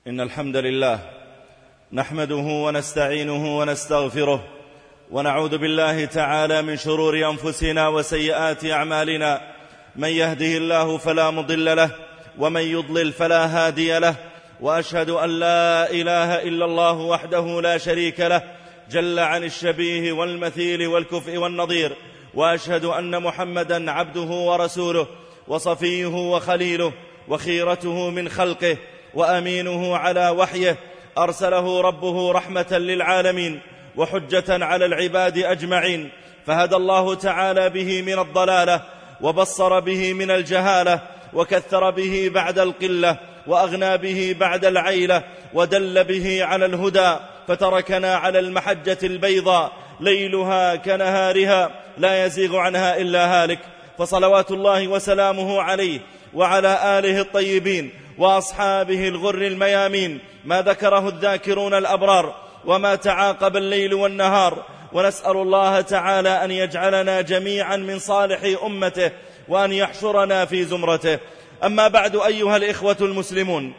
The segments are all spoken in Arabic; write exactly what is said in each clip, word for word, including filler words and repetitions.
إن الحمد لله نحمده ونستعينه ونستغفره ونعوذ بالله تعالى من شرور أنفسنا وسيئات أعمالنا. من يهده الله فلا مضل له ومن يضلل فلا هادي له، وأشهد أن لا إله إلا الله وحده لا شريك له جل عن الشبيه والمثيل والكفء والنظير، وأشهد أن محمدا عبده ورسوله وصفيه وخليله وخيرته من خلقه وأمينه على وحيه، أرسله ربه رحمة للعالمين وحجة على العباد أجمعين، فهدى الله تعالى به من الضلالة وبصر به من الجهالة وكثر به بعد القلة وأغنى به بعد العيلة ودل به على الهدى، فتركنا على المحجة البيضاء ليلها كنهارها لا يزيغ عنها إلا هالك. فصلوات الله وسلامه عليه وعلى آله الطيبين وأصحابه الغر الميامين، ما ذكره الذاكرون الأبرار وما تعاقب الليل والنهار. ونسأل الله تعالى أن يجعلنا جميعا من صالح أمته وأن يحشرنا في زمرته. أما بعد، أيها الإخوة المسلمون،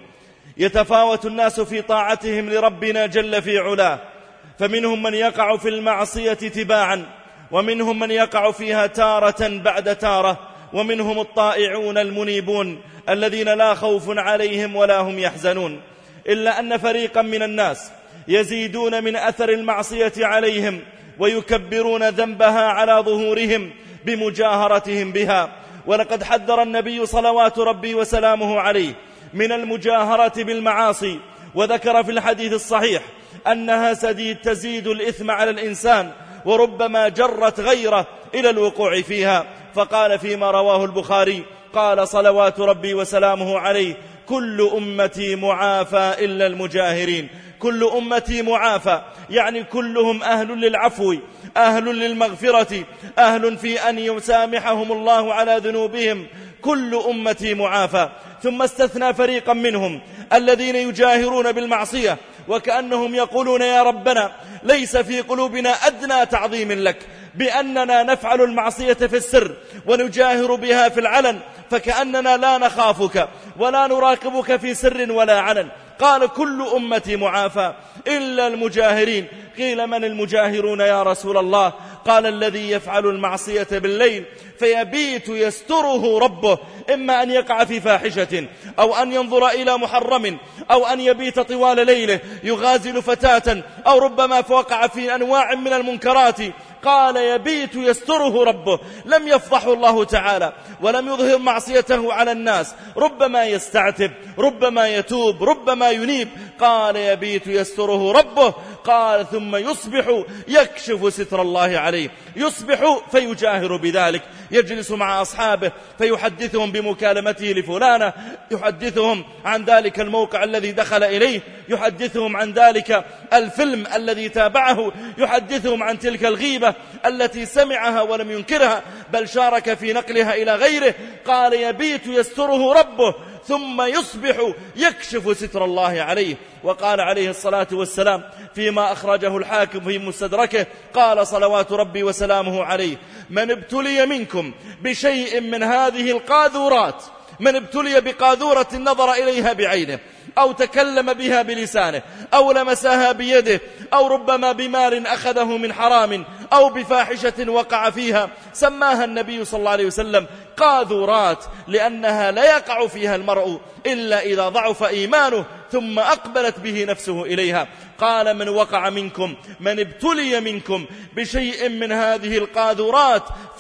يتفاوت الناس في طاعتهم لربنا جل في علاه، فمنهم من يقع في المعصية تباعا، ومنهم من يقع فيها تارة بعد تارة، ومنهم الطائعون المنيبون الذين لا خوف عليهم ولا هم يحزنون. إلا أن فريقا من الناس يزيدون من أثر المعصية عليهم ويكبرون ذنبها على ظهورهم بمجاهرتهم بها. ولقد حذر النبي صلوات ربي وسلامه عليه من المجاهرة بالمعاصي، وذكر في الحديث الصحيح أنها سديد تزيد الإثم على الإنسان وربما جرت غيره إلى الوقوع فيها. فقال فيما رواه البخاري، قال صلوات ربي وسلامه عليه: كل أمتي معافى إلا المجاهرين. كل أمتي معافى يعني كلهم أهل للعفو، أهل للمغفرة، أهل في أن يسامحهم الله على ذنوبهم. كل أمتي معافى. ثم استثنى فريقا منهم الذين يجاهرون بالمعصية وكأنهم يقولون: يا ربنا، ليس في قلوبنا أدنى تعظيم لك بأننا نفعل المعصية في السر ونجاهر بها في العلن، فكأننا لا نخافك ولا نراقبك في سر ولا علن. قال: كل أمتي معافى إلا المجاهرين. قيل: من المجاهرون يا رسول الله؟ قال: الذي يفعل المعصية بالليل فيبيت يستره ربه، إما أن يقع في فاحشة أو أن ينظر إلى محرم أو أن يبيت طوال ليله يغازل فتاة أو ربما وقع في أنواع من المنكرات. قال: يبيت يستره ربه، لم يفضحه الله تعالى ولم يظهر معصيته على الناس، ربما يستعتب، ربما يتوب، ربما ينيب. قال: يبيت يستره ربه. قال: ثم يصبح يكشف ستر الله عليه، يصبح فيجاهر بذلك، يجلس مع أصحابه فيحدثهم بمكالمته لفلانة، يحدثهم عن ذلك الموقع الذي دخل إليه، يحدثهم عن ذلك الفيلم الذي تابعه، يحدثهم عن تلك الغيبة التي سمعها ولم ينكرها بل شارك في نقلها إلى غيره. قال: يبيت يستره ربه ثم يصبح يكشف ستر الله عليه. وقال عليه الصلاة والسلام فيما أخرجه الحاكم في مستدركه، قال صلوات ربي وسلامه عليه: من ابتلي منكم بشيء من هذه القاذورات، من ابتلي بقاذورة نظر إليها بعينه أو تكلم بها بلسانه أو لمسها بيده أو ربما بمال أخذه من حرام أو بفاحشة وقع فيها، سماها النبي صلى الله عليه وسلم قاذورات، لأنها لا يقع فيها المرء إلا إذا ضعف إيمانه ثم أقبلت به نفسه إليها. قال: من وقع منكم، من ابتلي منكم بشيء من هذه القاذورات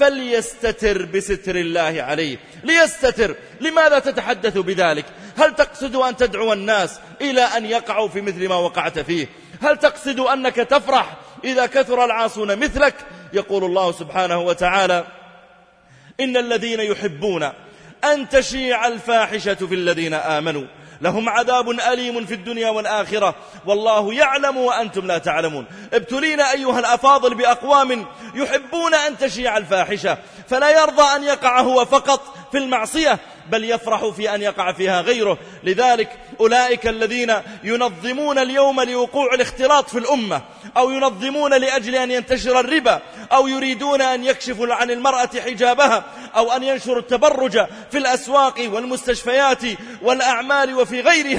فليستتر بستر الله عليه. ليستتر. لماذا تتحدث بذلك؟ هل تقصد أن تدعو الناس إلى أن يقعوا في مثل ما وقعت فيه؟ هل تقصد أنك تفرح إذا كثر العاصون مثلك؟ يقول الله سبحانه وتعالى: إن الذين يحبون أن تشيع الفاحشة في الذين آمنوا لهم عذاب أليم في الدنيا والآخرة والله يعلم وأنتم لا تعلمون. ابتلينا أيها الأفاضل بأقوام يحبون أن تشيع الفاحشة، فلا يرضى أن يقع هو فقط في المعصية بل يفرح في أن يقع فيها غيره. لذلك أولئك الذين ينظمون اليوم لوقوع الاختلاط في الأمة، أو ينظمون لأجل أن ينتشر الربا، أو يريدون أن يكشفوا عن المرأة حجابها، أو أن ينشروا التبرج في الأسواق والمستشفيات والأعمال وفي غيرها،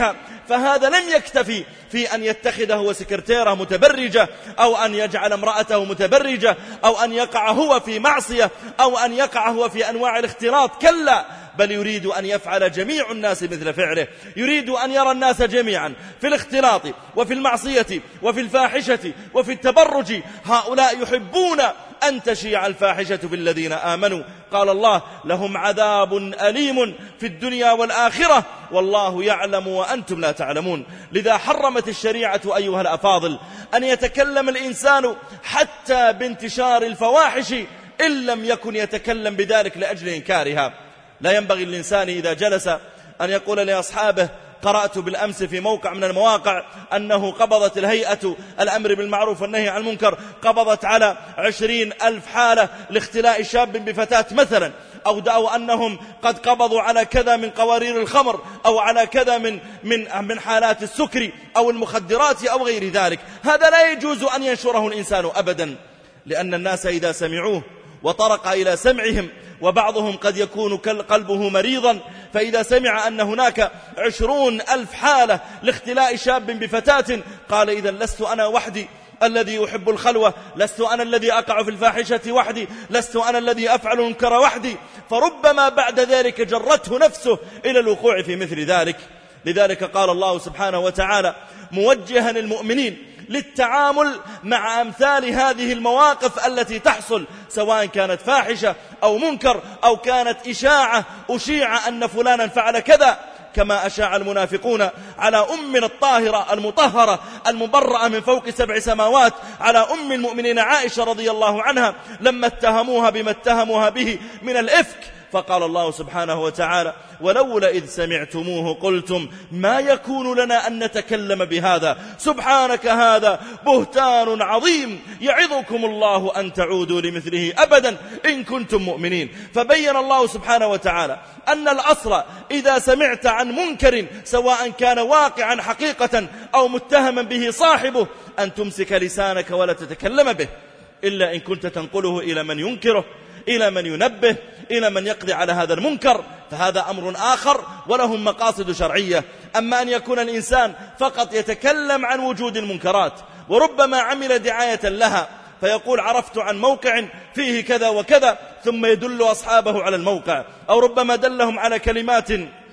فهذا لم يكتفي في أن يتخذ هو سكرتيرة متبرجة أو أن يجعل امرأته متبرجة أو أن يقع هو في معصية أو أن يقع هو في أنواع الاختلاط، كلا، بل يريد أن يفعل جميع الناس مثل فعله. يريد أن يرى الناس جميعا في الاختلاط وفي المعصية وفي الفاحشة وفي التبرج. هؤلاء يحبون أن تشيع الفاحشة في الذين آمنوا. قال الله: لهم عذاب أليم في الدنيا والآخرة والله يعلم وأنتم لا تعلمون. لذا حرمت الشريعة أيها الأفاضل أن يتكلم الإنسان حتى بانتشار الفواحش إن لم يكن يتكلم بذلك لأجل إنكارها. لا ينبغي للإنسان إذا جلس أن يقول لأصحابه: قرأت بالأمس في موقع من المواقع أنه قبضت الهيئة الأمر بالمعروف والنهي عن المنكر قبضت على عشرين ألف حالة لاختلاء شاب بفتاة مثلا، أو دعوا أنهم قد قبضوا على كذا من قوارير الخمر أو على كذا من, من, من حالات السكر أو المخدرات أو غير ذلك. هذا لا يجوز أن ينشره الإنسان أبدا، لأن الناس إذا سمعوه وطرق إلى سمعهم، وبعضهم قد يكون قلبه مريضا، فإذا سمع أن هناك عشرون ألف حالة لاختلاء شاب بفتاة قال: إذا لست أنا وحدي الذي يحب الخلوة، لست أنا الذي أقع في الفاحشة وحدي، لست أنا الذي أفعل المنكر وحدي. فربما بعد ذلك جرته نفسه إلى الوقوع في مثل ذلك. لذلك قال الله سبحانه وتعالى موجها المؤمنين للتعامل مع أمثال هذه المواقف التي تحصل، سواء كانت فاحشة أو منكر أو كانت إشاعة أشيع أن فلانا فعل كذا، كما أشاع المنافقون على أمنا الطاهرة المطهرة المبرأة من فوق سبع سماوات، على أم المؤمنين عائشة رضي الله عنها لما اتهموها بما اتهموها به من الإفك. فقال الله سبحانه وتعالى: ولولا إذ سمعتموه قلتم ما يكون لنا أن نتكلم بهذا سبحانك هذا بهتان عظيم يعظكم الله أن تعودوا لمثله أبدا إن كنتم مؤمنين. فبين الله سبحانه وتعالى أن الأصل إذا سمعت عن منكر سواء كان واقعا حقيقة أو متهما به صاحبه أن تمسك لسانك ولا تتكلم به، إلا إن كنت تنقله إلى من ينكره، إلى من ينبه، إلى من يقضي على هذا المنكر، فهذا أمر آخر ولهم مقاصد شرعية. أما أن يكون الإنسان فقط يتكلم عن وجود المنكرات وربما عمل دعاية لها، فيقول: عرفت عن موقع فيه كذا وكذا، ثم يدل أصحابه على الموقع، أو ربما دلهم على كلمات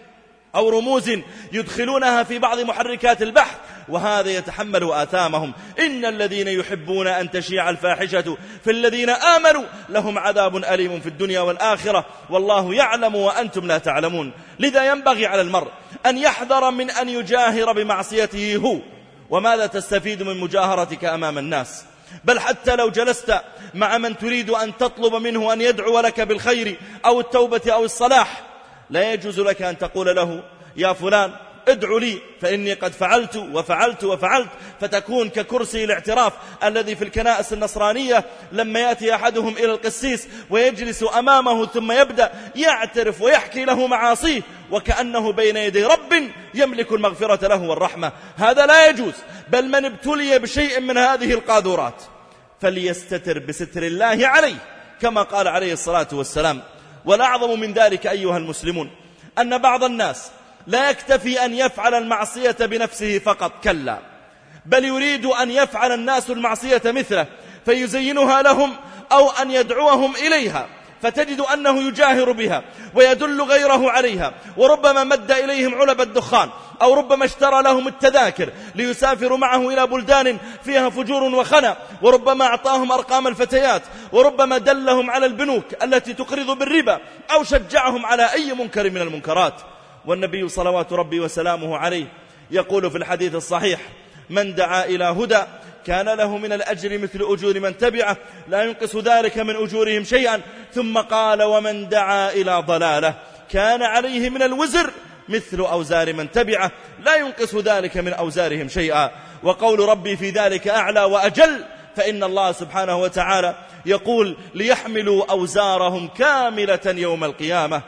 أو رموز يدخلونها في بعض محركات البحث، وهذا يتحمل آثامهم. إن الذين يحبون أن تشيع الفاحشة في الذين آمنوا لهم عذاب أليم في الدنيا والآخرة والله يعلم وأنتم لا تعلمون. لذا ينبغي على المرء أن يحذر من أن يجاهر بمعصيته هو. وماذا تستفيد من مجاهرتك أمام الناس؟ بل حتى لو جلست مع من تريد أن تطلب منه أن يدعو لك بالخير أو التوبة أو الصلاح، لا يجوز لك أن تقول له: يا فلان ادعو لي فإني قد فعلت وفعلت وفعلت، فتكون ككرسي الاعتراف الذي في الكنائس النصرانية لما يأتي أحدهم إلى القسيس ويجلس أمامه ثم يبدأ يعترف ويحكي له معاصيه وكأنه بين يدي رب يملك المغفرة له والرحمة. هذا لا يجوز. بل من ابتلي بشيء من هذه القاذورات فليستتر بستر الله عليه، كما قال عليه الصلاة والسلام. والأعظم من ذلك أيها المسلمون أن بعض الناس لا يكتفي أن يفعل المعصية بنفسه فقط، كلا، بل يريد أن يفعل الناس المعصية مثله فيزينها لهم أو أن يدعوهم إليها، فتجد أنه يجاهر بها ويدل غيره عليها، وربما مد إليهم علب الدخان، أو ربما اشترى لهم التذاكر ليسافروا معه إلى بلدان فيها فجور وخنا، وربما أعطاهم أرقام الفتيات، وربما دلهم على البنوك التي تقرض بالربا، أو شجعهم على أي منكر من المنكرات. والنبي صلوات ربي وسلامه عليه يقول في الحديث الصحيح: من دعا إلى هدى كان له من الأجر مثل أجور من تبعه لا ينقص ذلك من أجورهم شيئا. ثم قال: ومن دعا إلى ضلالة كان عليه من الوزر مثل أوزار من تبعه لا ينقص ذلك من أوزارهم شيئا. وقول ربي في ذلك أعلى وأجل، فإن الله سبحانه وتعالى يقول: ليحملوا أوزارهم كاملة يوم القيامة.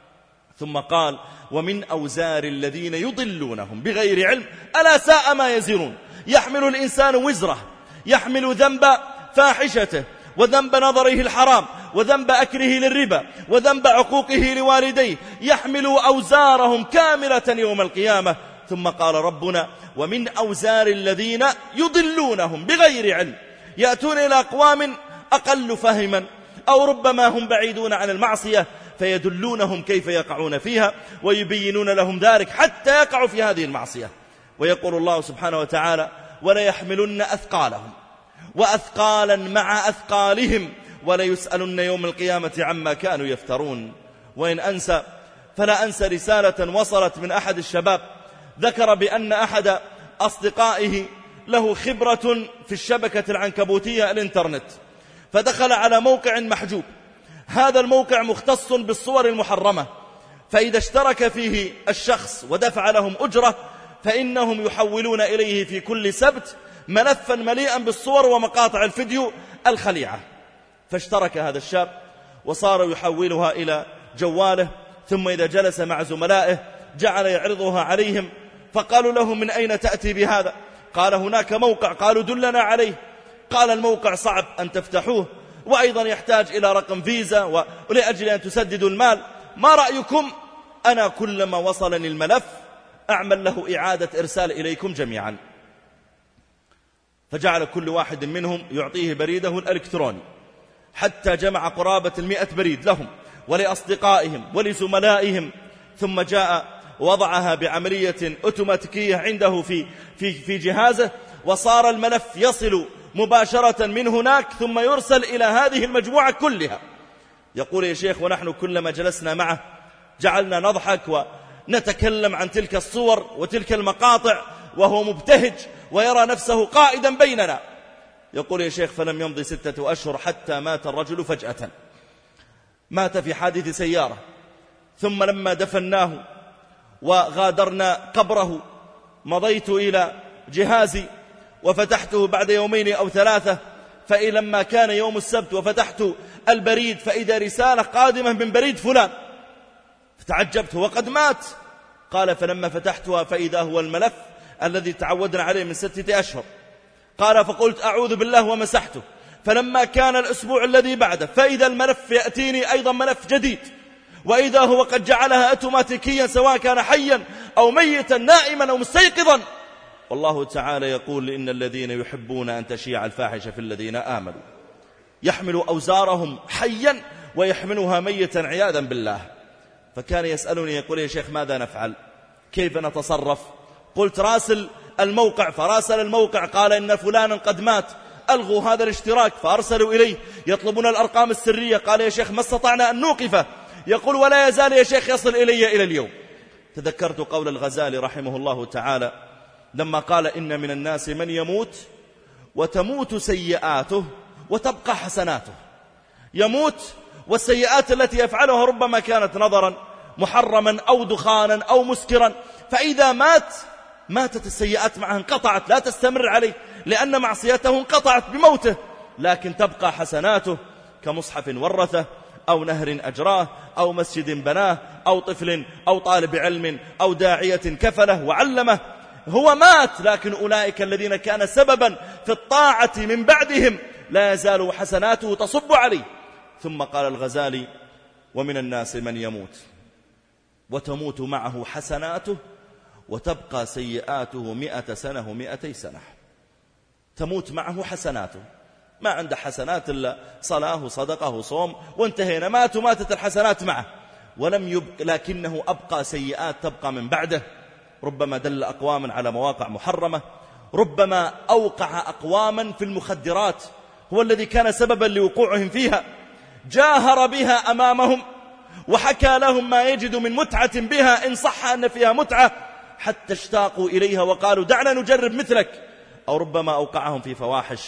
ثم قال: ومن أوزار الذين يضلونهم بغير علم ألا ساء ما يزرون. يحمل الإنسان وزره، يحمل ذنب فاحشته، وذنب نظره الحرام، وذنب أكله للربا، وذنب عقوقه لوالديه، يحمل أوزارهم كاملة يوم القيامة ثم قال ربنا ومن أوزار الذين يضلونهم بغير علم يأتون إلى أقوام أقل فهما أو ربما هم بعيدون عن المعصية فيدلونهم كيف يقعون فيها ويبينون لهم ذلك حتى يقعوا في هذه المعصية. ويقول الله سبحانه وتعالى ولا يحملن أثقالهم وأثقالا مع أثقالهم ولا يسألن يوم القيامة عما كانوا يفترون. وإن أنسى فلا أنسى رسالة وصلت من أحد الشباب ذكر بأن أحد أصدقائه له خبرة في الشبكة العنكبوتية الإنترنت، فدخل على موقع محجوب. هذا الموقع مختص بالصور المحرمة، فإذا اشترك فيه الشخص ودفع لهم أجرة فإنهم يحولون إليه في كل سبت ملفا مليئا بالصور ومقاطع الفيديو الخليعة. فاشترك هذا الشاب وصار يحولها إلى جواله، ثم إذا جلس مع زملائه جعل يعرضها عليهم، فقالوا له من أين تأتي بهذا؟ قال هناك موقع. قالوا دلنا عليه. قال الموقع صعب أن تفتحوه وأيضا يحتاج إلى رقم فيزا ولأجل أن تسددوا المال، ما رأيكم أنا كلما وصلني الملف أعمل له إعادة إرسال إليكم جميعا؟ فجعل كل واحد منهم يعطيه بريده الإلكتروني حتى جمع قرابة المئة بريد لهم ولأصدقائهم ولزملائهم، ثم جاء وضعها بعملية أوتوماتيكية عنده في, في, في جهازه، وصار الملف يصل مباشرة من هناك ثم يرسل إلى هذه المجموعة كلها. يقول يا شيخ ونحن كلما جلسنا معه جعلنا نضحك ونتكلم عن تلك الصور وتلك المقاطع وهو مبتهج ويرى نفسه قائدا بيننا. يقول يا شيخ فلم يمضي ستة أشهر حتى مات الرجل فجأة، مات في حادث سيارة. ثم لما دفناه وغادرنا قبره مضيت إلى جهازي وفتحته بعد يومين أو ثلاثة، فإذا لما كان يوم السبت وفتحت البريد فإذا رسالة قادمة من بريد فلان، فتعجبت وقد مات. قال فلما فتحتها فإذا هو الملف الذي تعودنا عليه من ستة أشهر. قال فقلت أعوذ بالله ومسحته. فلما كان الأسبوع الذي بعده فإذا الملف يأتيني أيضا ملف جديد، وإذا هو قد جعلها أوتوماتيكيا سواء كان حيا أو ميتا نائما أو مستيقظا. والله تعالى يقول إن الذين يحبون أن تشيع الفاحشة في الذين آمنوا يحملوا أوزارهم حيا ويحملها ميتا عياذا بالله. فكان يسألني يقول يا شيخ ماذا نفعل؟ كيف نتصرف؟ قلت راسل الموقع، فراسل الموقع قال إن فلانا قد مات، ألغوا هذا الاشتراك. فأرسلوا إليه يطلبون الأرقام السرية. قال يا شيخ ما استطعنا أن نوقفه. يقول ولا يزال يا شيخ يصل إلي إلى اليوم. تذكرت قول الغزالي رحمه الله تعالى لما قال إن من الناس من يموت وتموت سيئاته وتبقى حسناته. يموت والسيئات التي يفعلها ربما كانت نظرا محرما أو دخانا أو مسكرا، فإذا مات ماتت السيئات معه، انقطعت لا تستمر عليه لأن معصيته انقطعت بموته، لكن تبقى حسناته كمصحف ورثه أو نهر أجراه أو مسجد بناه أو طفل أو طالب علم أو داعية كفله وعلمه. هو مات، لكن أولئك الذين كان سببا في الطاعة من بعدهم لا يزال حسناته تصب عليه. ثم قال الغزالي ومن الناس من يموت وتموت معه حسناته وتبقى سيئاته مئة سنة ومئتي سنة. تموت معه حسناته، ما عنده حسنات إلا صلاة وصدقة وصوم وانتهينا، مات وماتت الحسنات معه ولم يبق، لكنه أبقى سيئات تبقى من بعده. ربما دل أقواما على مواقع محرمة، ربما أوقع أقواما في المخدرات هو الذي كان سببا لوقوعهم فيها، جاهر بها أمامهم وحكى لهم ما يجد من متعة بها إن صح أن فيها متعة، حتى اشتاقوا إليها وقالوا دعنا نجرب مثلك. أو ربما أوقعهم في فواحش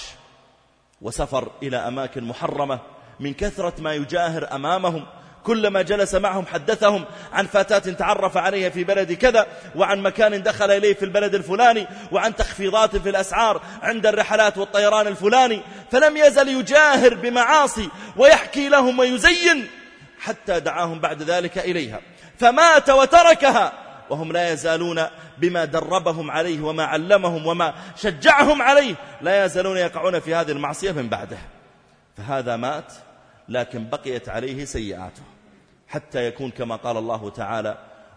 وسفر إلى أماكن محرمة من كثرة ما يجاهر أمامهم. كلما جلس معهم حدثهم عن فتاة تعرف عليها في بلد كذا، وعن مكان دخل إليه في البلد الفلاني، وعن تخفيضات في الأسعار عند الرحلات والطيران الفلاني. فلم يزل يجاهر بمعاصي ويحكي لهم ويزين حتى دعاهم بعد ذلك إليها، فمات وتركها وهم لا يزالون بما دربهم عليه وما علمهم وما شجعهم عليه، لا يزالون يقعون في هذه المعصية من بعده. فهذا مات لكن بقيت عليه سيئاته، حتى يكون كما قال الله تعالى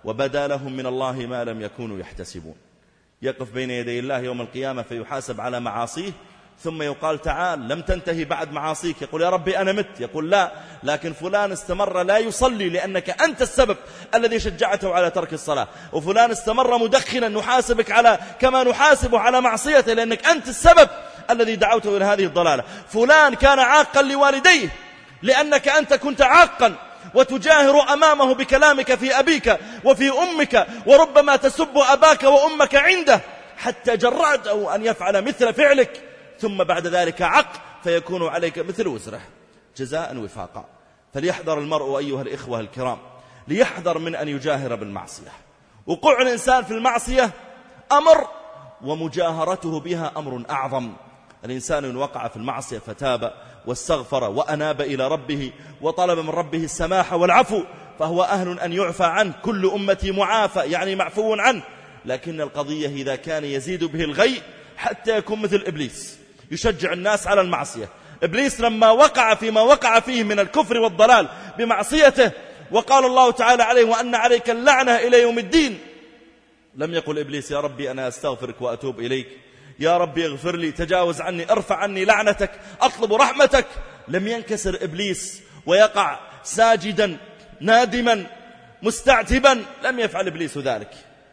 وبدا لهم من الله ما لم يكونوا يحتسبون. يقف بين يدي الله يوم القيامة فيحاسب على معاصيه، ثم يقال تعال لم تنتهي بعد معاصيك، يقول يا ربي أنا مت، يقول لا، لكن فلان استمر لا يصلي لأنك أنت السبب الذي شجعته على ترك الصلاة، وفلان استمر مدخنا نحاسبك على كما نحاسبه على معصيته لأنك أنت السبب الذي دعوته إلى هذه الضلالة. فلان كان عاقا لوالديه لأنك أنت كنت عاقا وتجاهر أمامه بكلامك في أبيك وفي أمك، وربما تسب أباك وأمك عنده حتى جرأته أن يفعل مثل فعلك، ثم بعد ذلك عق فيكون عليك مثل وزره جزاء وفاقا. فليحذر المرء أيها الإخوة الكرام، ليحذر من أن يجاهر بالمعصية. وقوع الإنسان في المعصية أمر، ومجاهرته بها أمر أعظم. الإنسان إن وقع في المعصية فتاب واستغفر وأناب إلى ربه وطلب من ربه السماح والعفو فهو أهل أن يعفى عنه. كل أمتي معافى يعني معفو عنه. لكن القضية إذا كان يزيد به الغي حتى يكون مثل إبليس يشجع الناس على المعصية. إبليس لما وقع فيما وقع فيه من الكفر والضلال بمعصيته وقال الله تعالى عليه وأن عليك اللعنة إلى يوم الدين، لم يقل إبليس يا ربي أنا أستغفرك وأتوب إليك، يا ربي اغفر لي، تجاوز عني، ارفع عني لعنتك، أطلب رحمتك. لم ينكسر إبليس ويقع ساجدا نادما مستعتبا، لم يفعل إبليس ذلك،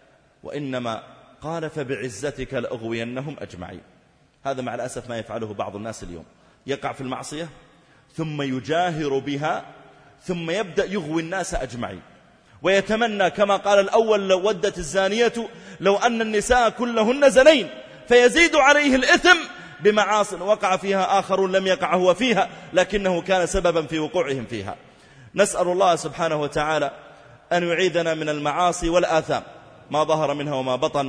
وإنما قال فبعزتك لأغوينهم أجمعين. هذا مع الأسف ما يفعله بعض الناس اليوم، يقع في المعصية ثم يجاهر بها ثم يبدأ يغوي الناس أجمعين، ويتمنى كما قال الأول لو ودت الزانية لو أن النساء كلهن زنين، فيزيد عليه الإثم بمعاصٍ وقع فيها آخر لم يقع هو فيها لكنه كان سببا في وقوعهم فيها. نسأل الله سبحانه وتعالى أن يعيذنا من المعاصي والآثام ما ظهر منها وما بطن.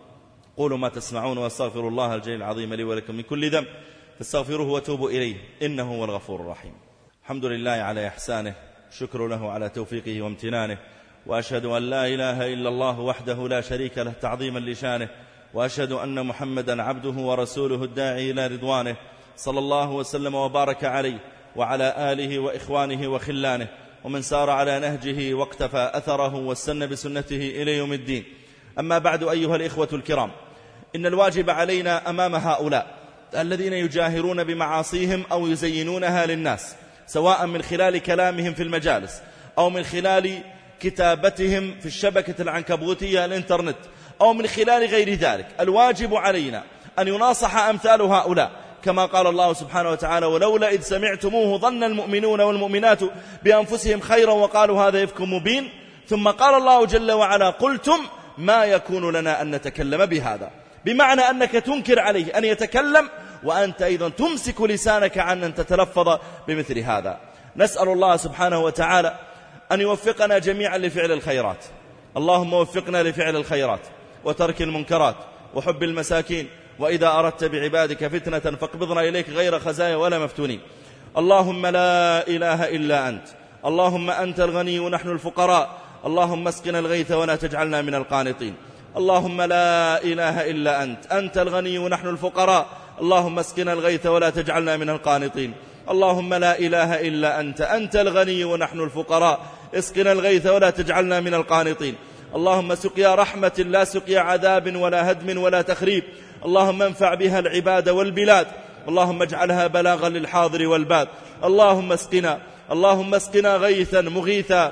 قولوا ما تسمعون واستغفر الله الجليل العظيم لي ولكم من كل ذنب فاستغفروه وتوبوا إليه إنه هو الغفور الرحيم. الحمد لله على إحسانه، شكر له على توفيقه وامتنانه، وأشهد أن لا إله إلا الله وحده لا شريك له تعظيما لشانه، وأشهد أن محمدا عبده ورسوله الداعي إلى رضوانه، صلى الله وسلم وبارك عليه وعلى آله وإخوانه وخلانه ومن سار على نهجه واقتفى أثره واستنى بسنته إلى يوم الدين. أما بعد أيها الإخوة الكرام، إن الواجب علينا أمام هؤلاء الذين يجاهرون بمعاصيهم أو يزينونها للناس، سواء من خلال كلامهم في المجالس أو من خلال كتابتهم في الشبكة العنكبوتية الإنترنت أو من خلال غير ذلك، الواجب علينا أن يناصح أمثال هؤلاء كما قال الله سبحانه وتعالى ولولا إذ سمعتموه ظن المؤمنون والمؤمنات بأنفسهم خيرا وقالوا هذا إفك مبين. ثم قال الله جل وعلا قلتم ما يكون لنا أن نتكلم بهذا، بمعنى أنك تنكر عليه أن يتكلم وأنت أيضا تمسك لسانك عن أن تتلفظ بمثل هذا. نسأل الله سبحانه وتعالى أن يوفقنا جميعا لفعل الخيرات. اللهم وفقنا لفعل الخيرات وترك المنكرات وحب المساكين، وإذا أردت بعبادك فتنة فاقبضنا إليك غير خزايا ولا مفتونين. اللهم لا إله إلا أنت، اللهم أنت الغني ونحن الفقراء، اللهم اسقنا الغيث ولا تجعلنا من القانطين. اللهم لا إله إلا أنت، أنت الغني ونحن الفقراء، اللهم اسقنا الغيث ولا تجعلنا من القانطين. اللهم لا إله إلا أنت، أنت الغني ونحن الفقراء، اسقنا الغيث ولا تجعلنا من القانطين. اللهم سقيا رحمة لا سقيا عذاب ولا هدم ولا تخريب، اللهم انفع بها العباد والبلاد، اللهم اجعلها بلاغا للحاضر والباد. اللهم اسقنا اللهم اسقنا غيثا مغيثا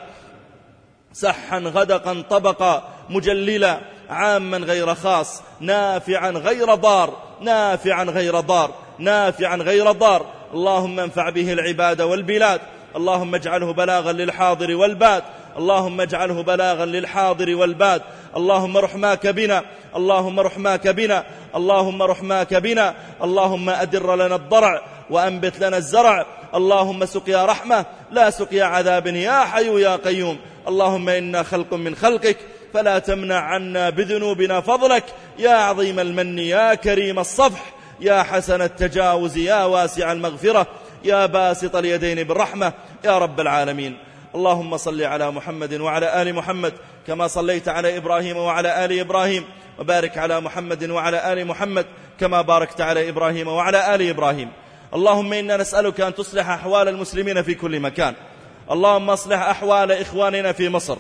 سحا غدقا طبقا مجللا عاما غير خاص نافعا غير ضار نافعا غير ضار نافعا غير ضار. اللهم انفع به العباد والبلاد، اللهم اجعله بلاغا للحاضر والباد، اللهم اجعله بلاغا للحاضر والباد. اللهم رحماك بنا اللهم رحماك بنا اللهم رحماك بنا اللهم أدر لنا الضرع وأنبت لنا الزرع. اللهم سقيا رحمة لا سقيا عذاب يا حي يا قيوم. اللهم إنا خلق من خلقك فلا تمنع عنا بذنوبنا فضلك، يا عظيم المن يا كريم الصفح يا حسن التجاوز يا واسع المغفرة يا باسط اليدين بالرحمة يا رب العالمين. اللهم صل على محمد وعلى آل محمد كما صليت على إبراهيم وعلى آل إبراهيم، وبارك على محمد وعلى آل محمد كما باركت على إبراهيم وعلى آل إبراهيم. اللهم إنا نسألك أن تصلح أحوال المسلمين في كل مكان، اللهم اصلح أحوال إخواننا في مصر،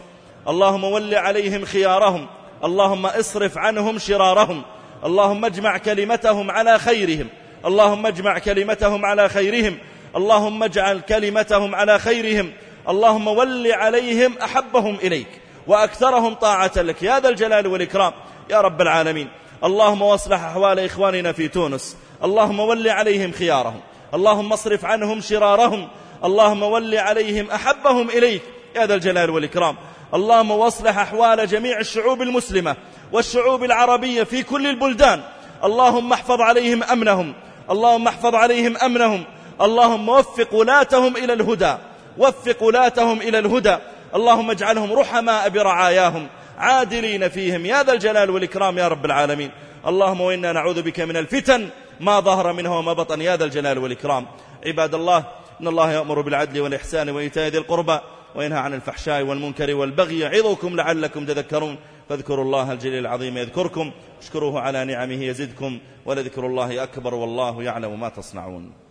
اللهم ول عليهم خيارهم، اللهم اصرف عنهم شرارهم، اللهم اجمع كلمتهم على خيرهم، اللهم اجمع كلمتهم على خيرهم، اللهم اجعل كلمتهم على خيرهم، اللهم ول عليهم أحبهم إليك وأكثرهم طاعة لك يا ذا الجلال والإكرام يا رب العالمين. اللهم واصلح أحوال إخواننا في تونس، اللهم ول عليهم خيارهم، اللهم اصرف عنهم شرارهم، اللهم ول عليهم أحبهم إليك يا ذا الجلال والإكرام. اللهم واصلح أحوال جميع الشعوب المسلمة والشعوب العربية في كل البلدان، اللهم احفظ عليهم أمنهم، اللهم احفظ عليهم أمنهم، اللهم وفق ولاتهم إلى الهدى، وفق ولاتهم إلى الهدى، اللهم اجعلهم رحماء برعاياهم عادلين فيهم يا ذا الجلال والإكرام يا رب العالمين. اللهم وإنا نعوذ بك من الفتن ما ظهر منها وما بطن يا ذا الجلال والإكرام. عباد الله، إن الله يأمر بالعدل والإحسان وإيتاء ذي القربى وينهى عن الفحشاء والمنكر والبغي يعظكم لعلكم تذكرون، فاذكروا الله الجليل العظيم يذكركم، اشكروه على نعمه يزدكم، ولذكر الله أكبر والله يعلم ما تصنعون.